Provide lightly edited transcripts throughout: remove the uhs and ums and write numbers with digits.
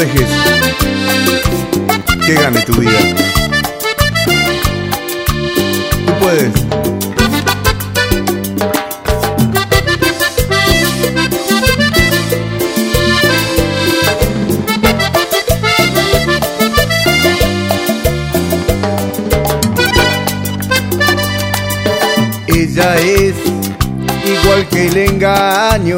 dejes que gane tu vida. Tú puedes. Ella es igual que el engaño.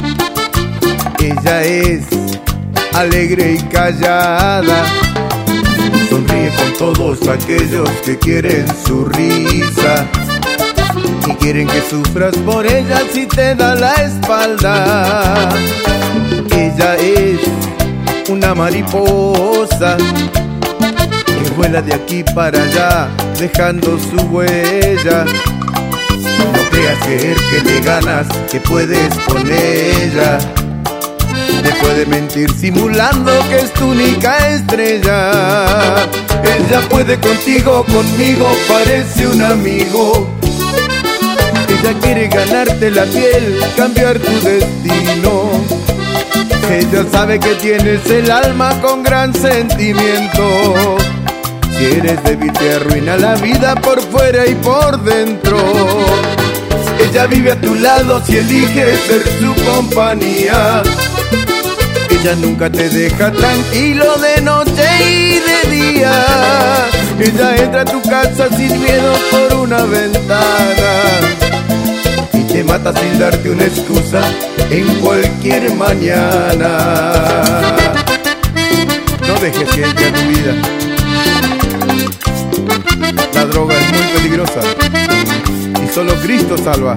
Ella es alegre y callada. Sonríe con todos aquellos que quieren su risa y quieren que sufras por ella si te da la espalda. Ella es una mariposa que vuela de aquí para allá dejando su huella. No creas que le ganas, que puedes con ella. Te puede mentir simulando que es tu única estrella. Ella puede contigo, conmigo parece un amigo. Ella quiere ganarte la piel, cambiar tu destino. Ella sabe que tienes el alma con gran sentimiento. Si eres débil te arruina la vida por fuera y por dentro. Ella vive a tu lado si eliges ser su compañía. Ella nunca te deja tranquilo de noche y de día. Ella entra a tu casa sin miedo por una ventana y te mata sin darte una excusa en cualquier mañana. No dejes que entre a tu vida. La droga es muy peligrosa y solo Cristo salva.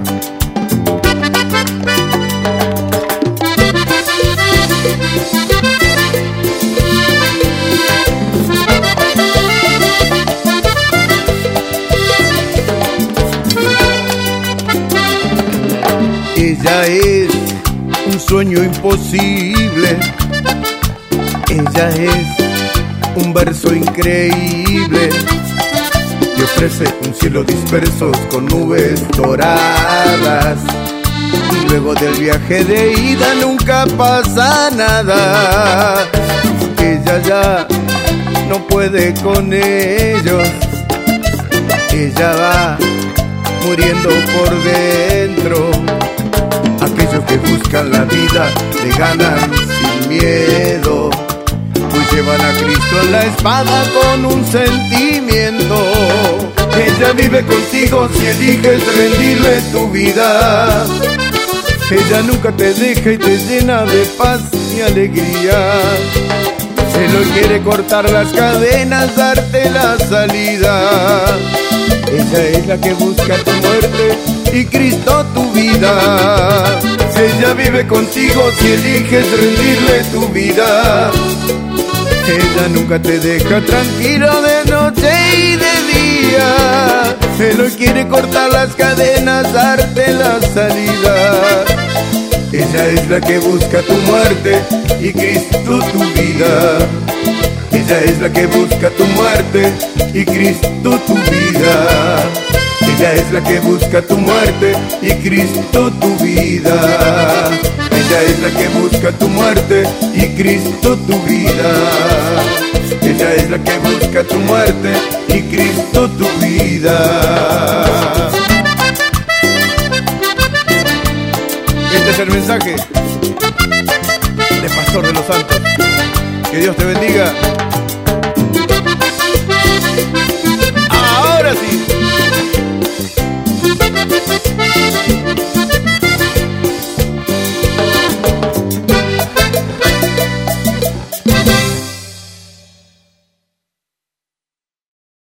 Ella es un sueño imposible. Ella es un verso increíble. Te ofrece un cielo disperso con nubes doradas. Y luego del viaje de ida nunca pasa nada. Ella ya no puede con ellos. Ella va muriendo por dentro. Aquellos que buscan la vida le ganan sin miedo, pues llevan a Cristo en la espada con un sentimiento. Ella vive contigo si eliges rendirle tu vida. Ella nunca te deja y te llena de paz y alegría. Él hoy quiere cortar las cadenas, darte la salida. Ella es la que busca tu muerte y Cristo tu vida. Ella vive contigo si eliges rendirle tu vida. Ella nunca te deja tranquilo de noche y de día. Él hoy quiere cortar las cadenas, darte la salida. Ella es la que busca tu muerte y Cristo tu vida. Ella es la que busca tu muerte y Cristo tu vida. Ella es la que busca tu muerte y Cristo tu vida. Ella es la que busca tu muerte y Cristo tu vida. Ella es la que busca tu muerte y Cristo tu vida. Este es el mensaje de Pastor de los Santos. Que Dios te bendiga.